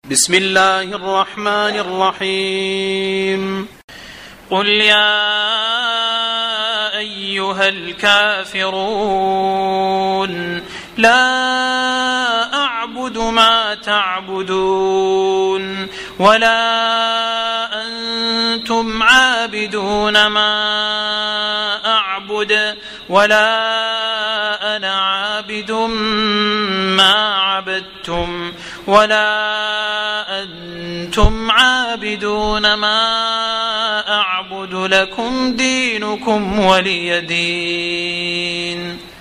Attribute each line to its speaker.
Speaker 1: بسم الله الرحمن الرحيم قل يا أيها الكافرون لا أعبد ما تعبدون ولا أنتم عابدون ما أعبد ولا أنا عابد ما عبدتم ولا أنتم عابدون ما أعبد لكم دينكم ولي دين.